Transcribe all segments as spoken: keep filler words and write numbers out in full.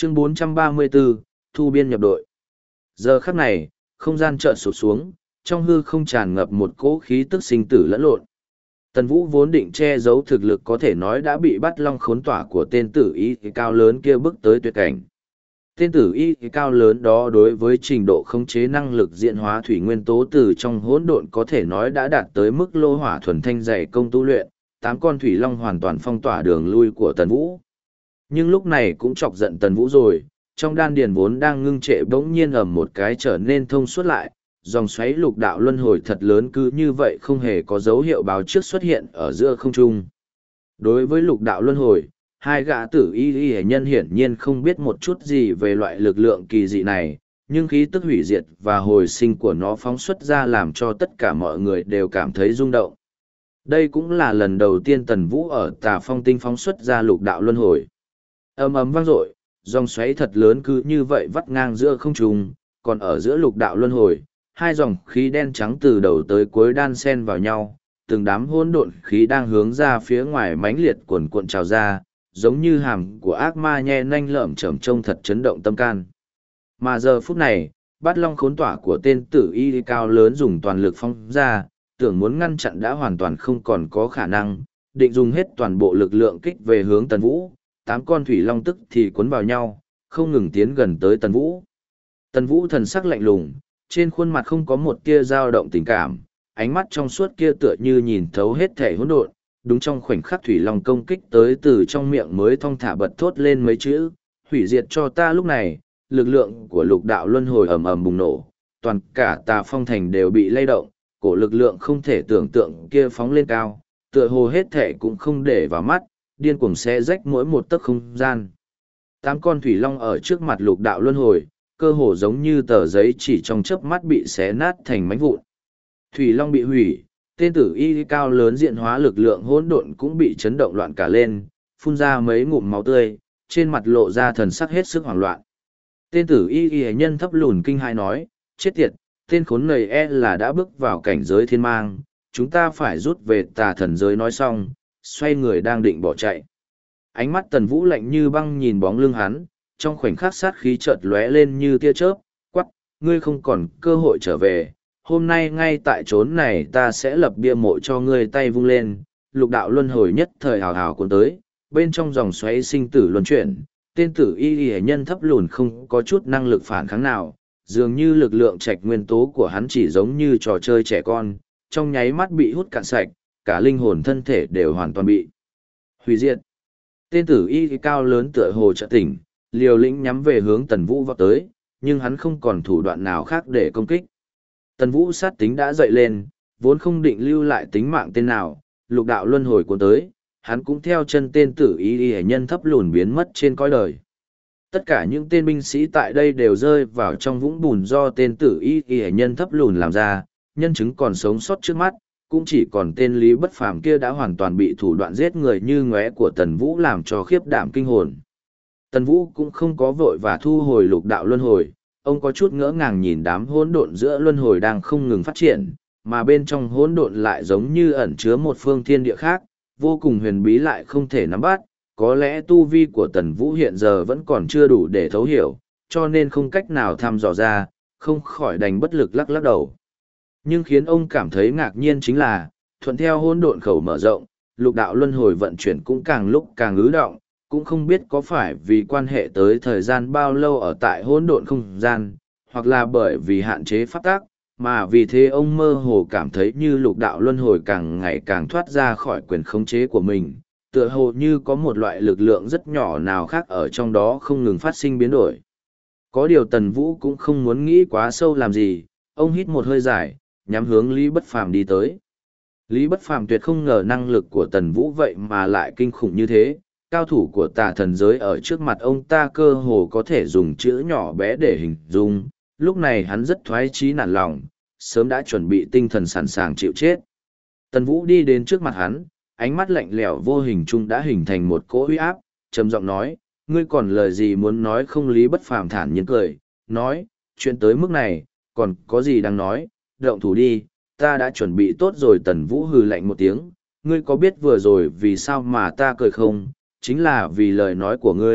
Chương bốn trăm ba mươi bốn, Thu biên nhập đội. Giờ khắc này, không gian chợt sụp xuống, trong hư không tràn ngập một cỗ khí tức sinh tử lẫn lộn. Tần Vũ vốn định che giấu thực lực có thể nói đã bị bắt long khốn tỏa của tên tử y cao lớn kia bước tới tuyệt cảnh. Tên tử y cao lớn đó đối với trình độ khống chế năng lực diễn hóa thủy nguyên tố từ trong hỗn độn có thể nói đã đạt tới mức lô hỏa thuần thanh dày công tu luyện, tám con thủy long hoàn toàn phong tỏa đường lui của Tần Vũ. Nhưng lúc này cũng chọc giận Tần Vũ rồi, trong đan điền vốn đang ngưng trệ bỗng nhiên ầm một cái trở nên thông suốt lại, dòng xoáy lục đạo luân hồi thật lớn cứ như vậy không hề có dấu hiệu báo trước xuất hiện ở giữa không trung. Đối với lục đạo luân hồi, hai gã tử y y nhân hiển nhiên không biết một chút gì về loại lực lượng kỳ dị này, nhưng khí tức hủy diệt và hồi sinh của nó phóng xuất ra làm cho tất cả mọi người đều cảm thấy rung động. Đây cũng là lần đầu tiên Tần Vũ ở Tà Phong Tinh phóng xuất ra lục đạo luân hồi. Ầm ầm vang dội, dòng xoáy thật lớn cứ như vậy vắt ngang giữa không trung, còn ở giữa lục đạo luân hồi, hai dòng khí đen trắng từ đầu tới cuối đan xen vào nhau, từng đám hỗn độn khí đang hướng ra phía ngoài mãnh liệt cuồn cuộn trào ra, giống như hàm của ác ma nhe nanh lởm chởm trông thật chấn động tâm can. Mà giờ phút này, bát long khốn tỏa của tên tử y cao lớn dùng toàn lực phong ra, tưởng muốn ngăn chặn đã hoàn toàn không còn có khả năng, định dùng hết toàn bộ lực lượng kích về hướng Tần Vũ, tám con thủy long tức thì cuốn vào nhau, không ngừng tiến gần tới Tần Vũ. Tần Vũ thần sắc lạnh lùng, trên khuôn mặt không có một tia dao động tình cảm, ánh mắt trong suốt kia tựa như nhìn thấu hết thể hỗn độn. Đúng trong khoảnh khắc thủy long công kích tới từ trong miệng mới thong thả bật thốt lên mấy chữ, hủy diệt cho ta. Lúc này, lực lượng của lục đạo luân hồi ầm ầm bùng nổ, toàn cả Tà Phong thành đều bị lay động, cổ lực lượng không thể tưởng tượng kia phóng lên cao, tựa hồ hết thể cũng không để vào mắt, điên cuồng xé rách mỗi một tấc không gian. Tám con thủy long ở trước mặt lục đạo luân hồi, cơ hồ giống như tờ giấy chỉ trong chớp mắt bị xé nát thành mảnh vụn. Thủy long bị hủy, tên tử y cao lớn diện hóa lực lượng hỗn độn cũng bị chấn động loạn cả lên, phun ra mấy ngụm máu tươi, trên mặt lộ ra thần sắc hết sức hoảng loạn. Tên tử y y nhân thấp lùn kinh hai nói, chết tiệt, tên khốn này e là đã bước vào cảnh giới thiên mang, chúng ta phải rút về Tà thần giới. Nói xong, xoay người đang định bỏ chạy. Ánh mắt Tần Vũ lạnh như băng nhìn bóng lưng hắn, trong khoảnh khắc sát khí chợt lóe lên như tia chớp, quắc, ngươi không còn cơ hội trở về. Hôm nay ngay tại chốn này ta sẽ lập bia mộ cho ngươi. Tay vung lên, lục đạo luân hồi nhất thời hào hào cuốn tới, bên trong dòng xoáy sinh tử luân chuyển, tên tử y y nhân thấp lùn không có chút năng lực phản kháng nào, dường như lực lượng trạch nguyên tố của hắn chỉ giống như trò chơi trẻ con, trong nháy mắt bị hút cạn sạch, cả linh hồn thân thể đều hoàn toàn bị hủy diệt. Tên tử y cao lớn tựa hồ chợt tỉnh, liều lĩnh nhắm về hướng Tần Vũ vọt tới, nhưng hắn không còn thủ đoạn nào khác để công kích. Tần Vũ sát tính đã dậy lên, vốn không định lưu lại tính mạng tên nào, lục đạo luân hồi cuốn tới, hắn cũng theo chân tên tử y y nhân thấp lùn biến mất trên cõi đời. Tất cả những tên binh sĩ tại đây đều rơi vào trong vũng bùn do tên tử y y nhân thấp lùn làm ra, nhân chứng còn sống sót trước mắt, cũng chỉ còn tên Lý Bất Phàm kia đã hoàn toàn bị thủ đoạn giết người như ngóe của Tần Vũ làm cho khiếp đảm kinh hồn. Tần Vũ cũng không có vội và thu hồi lục đạo luân hồi, ông có chút ngỡ ngàng nhìn đám hỗn độn giữa luân hồi đang không ngừng phát triển, mà bên trong hỗn độn lại giống như ẩn chứa một phương thiên địa khác, vô cùng huyền bí lại không thể nắm bắt. Có lẽ tu vi của Tần Vũ hiện giờ vẫn còn chưa đủ để thấu hiểu, cho nên không cách nào thăm dò ra, không khỏi đành bất lực lắc lắc đầu. Nhưng khiến ông cảm thấy ngạc nhiên chính là, thuận theo hỗn độn khẩu mở rộng, lục đạo luân hồi vận chuyển cũng càng lúc càng ứ động, cũng không biết có phải vì quan hệ tới thời gian bao lâu ở tại hỗn độn không gian, hoặc là bởi vì hạn chế pháp tắc, mà vì thế ông mơ hồ cảm thấy như lục đạo luân hồi càng ngày càng thoát ra khỏi quyền khống chế của mình, tựa hồ như có một loại lực lượng rất nhỏ nào khác ở trong đó không ngừng phát sinh biến đổi. Có điều Tần Vũ cũng không muốn nghĩ quá sâu làm gì, ông hít một hơi dài, nhắm hướng Lý Bất Phàm đi tới. Lý Bất Phàm tuyệt không ngờ năng lực của Tần Vũ vậy mà lại kinh khủng như thế, cao thủ của Tà thần giới ở trước mặt ông ta cơ hồ có thể dùng chữ nhỏ bé để hình dung, lúc này hắn rất thoái chí nản lòng, sớm đã chuẩn bị tinh thần sẵn sàng chịu chết. Tần Vũ đi đến trước mặt hắn, ánh mắt lạnh lẽo vô hình chung đã hình thành một cỗ uy áp, trầm giọng nói, ngươi còn lời gì muốn nói không? Lý Bất Phàm thản nhiên cười, nói, chuyện tới mức này, còn có gì đang nói, động thủ đi, ta đã chuẩn bị tốt rồi. Tần Vũ hừ lạnh một tiếng, ngươi có biết vừa rồi vì sao mà ta cười không? Chính là vì lời nói của ngươi,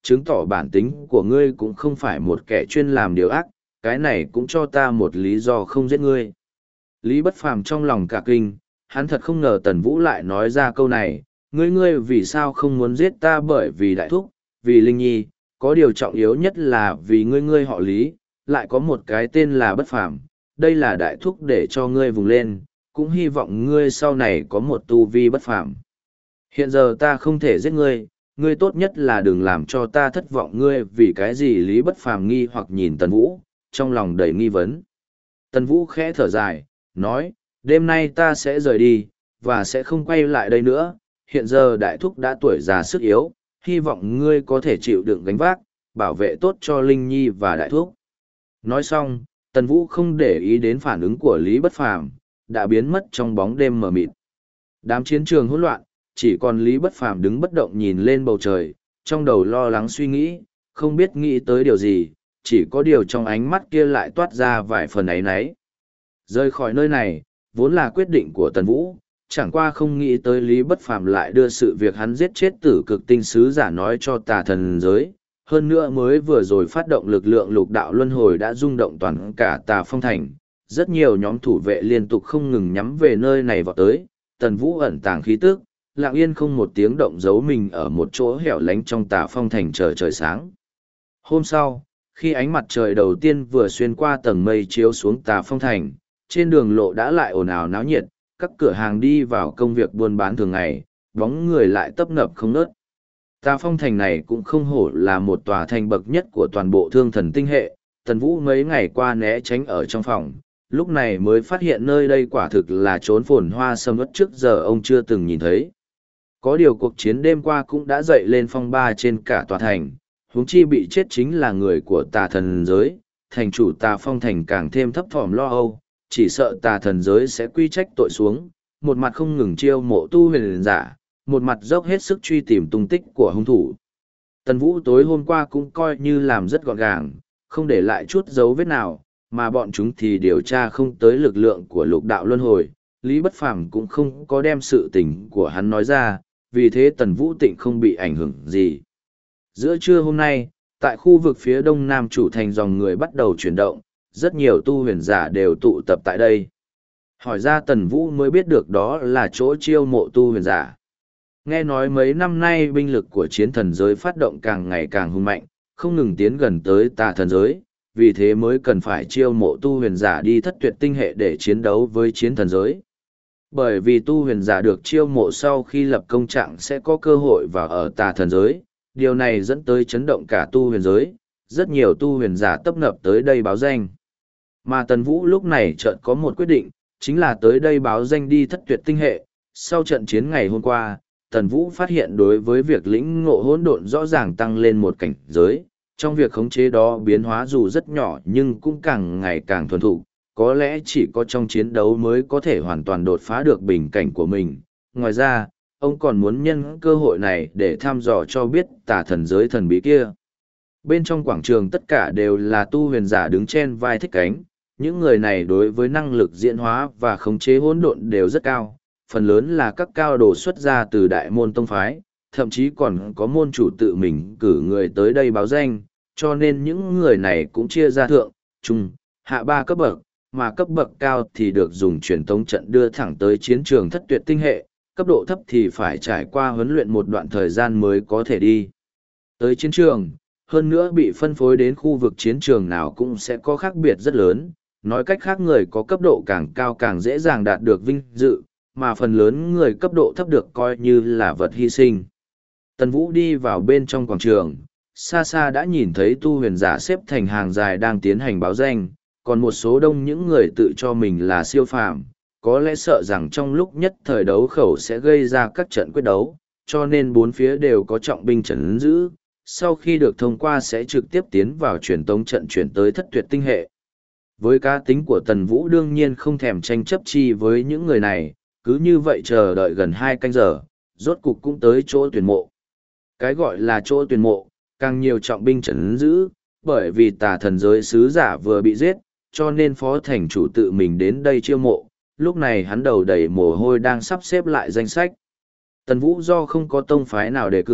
chứng tỏ bản tính của ngươi cũng không phải một kẻ chuyên làm điều ác, cái này cũng cho ta một lý do không giết ngươi. Lý Bất Phàm trong lòng cả kinh, hắn thật không ngờ Tần Vũ lại nói ra câu này, ngươi ngươi vì sao không muốn giết ta, bởi vì đại thúc, vì Linh Nhi, có điều trọng yếu nhất là vì ngươi ngươi họ Lý, lại có một cái tên là Bất Phàm, đây là đại thúc để cho ngươi vùng lên, cũng hy vọng ngươi sau này có một tu vi bất phàm. Hiện giờ ta không thể giết ngươi, ngươi tốt nhất là đừng làm cho ta thất vọng. Ngươi vì cái gì? Lý Bất Phàm nghi hoặc nhìn Tần Vũ, trong lòng đầy nghi vấn. Tần Vũ khẽ thở dài, nói, đêm nay ta sẽ rời đi, và sẽ không quay lại đây nữa. Hiện giờ đại thúc đã tuổi già sức yếu, hy vọng ngươi có thể chịu đựng gánh vác, bảo vệ tốt cho Linh Nhi và đại thúc. Nói xong, Tần Vũ không để ý đến phản ứng của Lý Bất Phàm, đã biến mất trong bóng đêm mờ mịt. Đám chiến trường hỗn loạn, chỉ còn Lý Bất Phàm đứng bất động nhìn lên bầu trời, trong đầu lo lắng suy nghĩ, không biết nghĩ tới điều gì, chỉ có điều trong ánh mắt kia lại toát ra vài phần áy náy. Rời khỏi nơi này, vốn là quyết định của Tần Vũ, chẳng qua không nghĩ tới Lý Bất Phàm lại đưa sự việc hắn giết chết Tử Cực Tinh sứ giả nói cho Tà Thần giới. Hơn nữa mới vừa rồi phát động lực lượng lục đạo luân hồi đã rung động toàn cả Tà Phong Thành. Rất nhiều nhóm thủ vệ liên tục không ngừng nhắm về nơi này vào tới. Tần Vũ ẩn tàng khí tức, lặng yên không một tiếng động giấu mình ở một chỗ hẻo lánh trong Tà Phong Thành chờ trời sáng. Hôm sau, khi ánh mặt trời đầu tiên vừa xuyên qua tầng mây chiếu xuống Tà Phong Thành, trên đường lộ đã lại ồn ào náo nhiệt, các cửa hàng đi vào công việc buôn bán thường ngày, bóng người lại tấp nập không ngớt. Tà Phong Thành này cũng không hổ là một tòa thành bậc nhất của toàn bộ Thương Thần tinh hệ. Tần Vũ mấy ngày qua né tránh ở trong phòng, lúc này mới phát hiện nơi đây quả thực là chốn phồn hoa sầm uất trước giờ ông chưa từng nhìn thấy. Có điều cuộc chiến đêm qua cũng đã dậy lên phong ba trên cả tòa thành, huống chi bị chết chính là người của Tà Thần giới, thành chủ Tà Phong Thành càng thêm thấp thỏm lo âu, chỉ sợ Tà Thần giới sẽ quy trách tội xuống, một mặt không ngừng chiêu mộ tu huyền giả, một mặt dốc hết sức truy tìm tung tích của hung thủ. Tần Vũ tối hôm qua cũng coi như làm rất gọn gàng, không để lại chút dấu vết nào, mà bọn chúng thì điều tra không tới lực lượng của lục đạo luân hồi. Lý Bất Phàm cũng không có đem sự tình của hắn nói ra, vì thế Tần Vũ Tịnh không bị ảnh hưởng gì. Giữa trưa hôm nay, tại khu vực phía đông nam chủ thành dòng người bắt đầu chuyển động, rất nhiều tu huyền giả đều tụ tập tại đây. Hỏi ra Tần Vũ mới biết được đó là chỗ chiêu mộ tu huyền giả. Nghe nói mấy năm nay binh lực của chiến thần giới phát động càng ngày càng hung mạnh, không ngừng tiến gần tới Tà Thần giới, vì thế mới cần phải chiêu mộ tu huyền giả đi thất tuyệt tinh hệ để chiến đấu với chiến thần giới. Bởi vì tu huyền giả được chiêu mộ sau khi lập công trạng sẽ có cơ hội vào ở Tà Thần giới, điều này dẫn tới chấn động cả tu huyền giới, rất nhiều tu huyền giả tấp nập tới đây báo danh. Mà Tần Vũ lúc này chợt có một quyết định, chính là tới đây báo danh đi thất tuyệt tinh hệ. Sau trận chiến ngày hôm qua, Tần Vũ phát hiện đối với việc lĩnh ngộ hỗn độn rõ ràng tăng lên một cảnh giới, trong việc khống chế đó biến hóa dù rất nhỏ nhưng cũng càng ngày càng thuần thục, có lẽ chỉ có trong chiến đấu mới có thể hoàn toàn đột phá được bình cảnh của mình. Ngoài ra, ông còn muốn nhân cơ hội này để thăm dò cho biết Tà Thần giới thần bí kia. Bên trong quảng trường tất cả đều là tu huyền giả đứng trên vai thích cánh, những người này đối với năng lực diễn hóa và khống chế hỗn độn đều rất cao, phần lớn là các cao đồ xuất ra từ đại môn tông phái, thậm chí còn có môn chủ tự mình cử người tới đây báo danh, cho nên những người này cũng chia ra thượng, trung, hạ ba cấp bậc, mà cấp bậc cao thì được dùng truyền tống trận đưa thẳng tới chiến trường thất tuyệt tinh hệ, cấp độ thấp thì phải trải qua huấn luyện một đoạn thời gian mới có thể đi tới chiến trường, hơn nữa bị phân phối đến khu vực chiến trường nào cũng sẽ có khác biệt rất lớn, nói cách khác người có cấp độ càng cao càng dễ dàng đạt được vinh dự, mà phần lớn người cấp độ thấp được coi như là vật hy sinh. Tần Vũ đi vào bên trong quảng trường, xa xa đã nhìn thấy tu huyền giả xếp thành hàng dài đang tiến hành báo danh, còn một số đông những người tự cho mình là siêu phàm, có lẽ sợ rằng trong lúc nhất thời đấu khẩu sẽ gây ra các trận quyết đấu, cho nên bốn phía đều có trọng binh trấn giữ, sau khi được thông qua sẽ trực tiếp tiến vào truyền tống trận chuyển tới thất tuyệt tinh hệ. Với cá tính của Tần Vũ đương nhiên không thèm tranh chấp chi với những người này, cứ như vậy chờ đợi gần hai canh giờ, rốt cục cũng tới chỗ tuyển mộ. Cái gọi là chỗ tuyển mộ, càng nhiều trọng binh trấn giữ, bởi vì Tà Thần giới sứ giả vừa bị giết, cho nên phó thành chủ tự mình đến đây chiêu mộ, lúc này hắn đầu đầy mồ hôi đang sắp xếp lại danh sách. Tần Vũ do không có tông phái nào đề cử,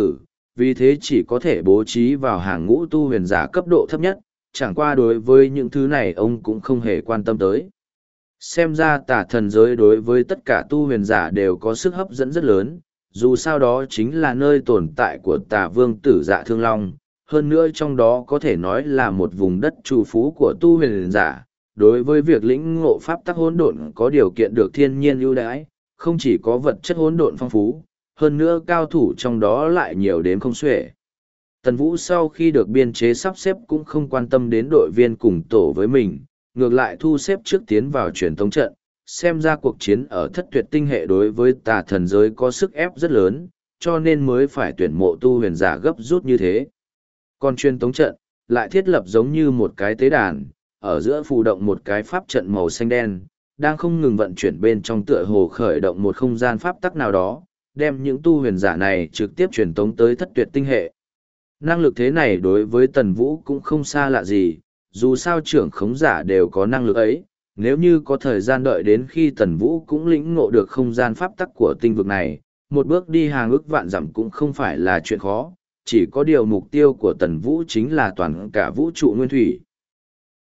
vì thế chỉ có thể bố trí vào hàng ngũ tu huyền giả cấp độ thấp nhất, chẳng qua đối với những thứ này ông cũng không hề quan tâm tới. Xem ra tà thần giới đối với tất cả tu huyền giả đều có sức hấp dẫn rất lớn, dù sao đó chính là nơi tồn tại của tà vương tử Dạ Thương Long, hơn nữa trong đó có thể nói là một vùng đất trù phú của tu huyền giả. Đối với việc lĩnh ngộ pháp tắc hỗn độn có điều kiện được thiên nhiên ưu đãi, không chỉ có vật chất hỗn độn phong phú, hơn nữa cao thủ trong đó lại nhiều đến không xuể. Tần Vũ sau khi được biên chế sắp xếp cũng không quan tâm đến đội viên cùng tổ với mình, ngược lại thu xếp trước tiến vào truyền tống trận, xem ra cuộc chiến ở thất tuyệt tinh hệ đối với tà thần giới có sức ép rất lớn, cho nên mới phải tuyển mộ tu huyền giả gấp rút như thế. Còn truyền tống trận, lại thiết lập giống như một cái tế đàn, ở giữa phù động một cái pháp trận màu xanh đen, đang không ngừng vận chuyển bên trong tựa hồ khởi động một không gian pháp tắc nào đó, đem những tu huyền giả này trực tiếp truyền tống tới thất tuyệt tinh hệ. Năng lực thế này đối với Tần Vũ cũng không xa lạ gì, dù sao trưởng khống giả đều có năng lực ấy, nếu như có thời gian đợi đến khi Tần Vũ cũng lĩnh ngộ được không gian pháp tắc của tinh vực này, một bước đi hàng ức vạn dặm cũng không phải là chuyện khó, chỉ có điều mục tiêu của Tần Vũ chính là toàn cả vũ trụ nguyên thủy.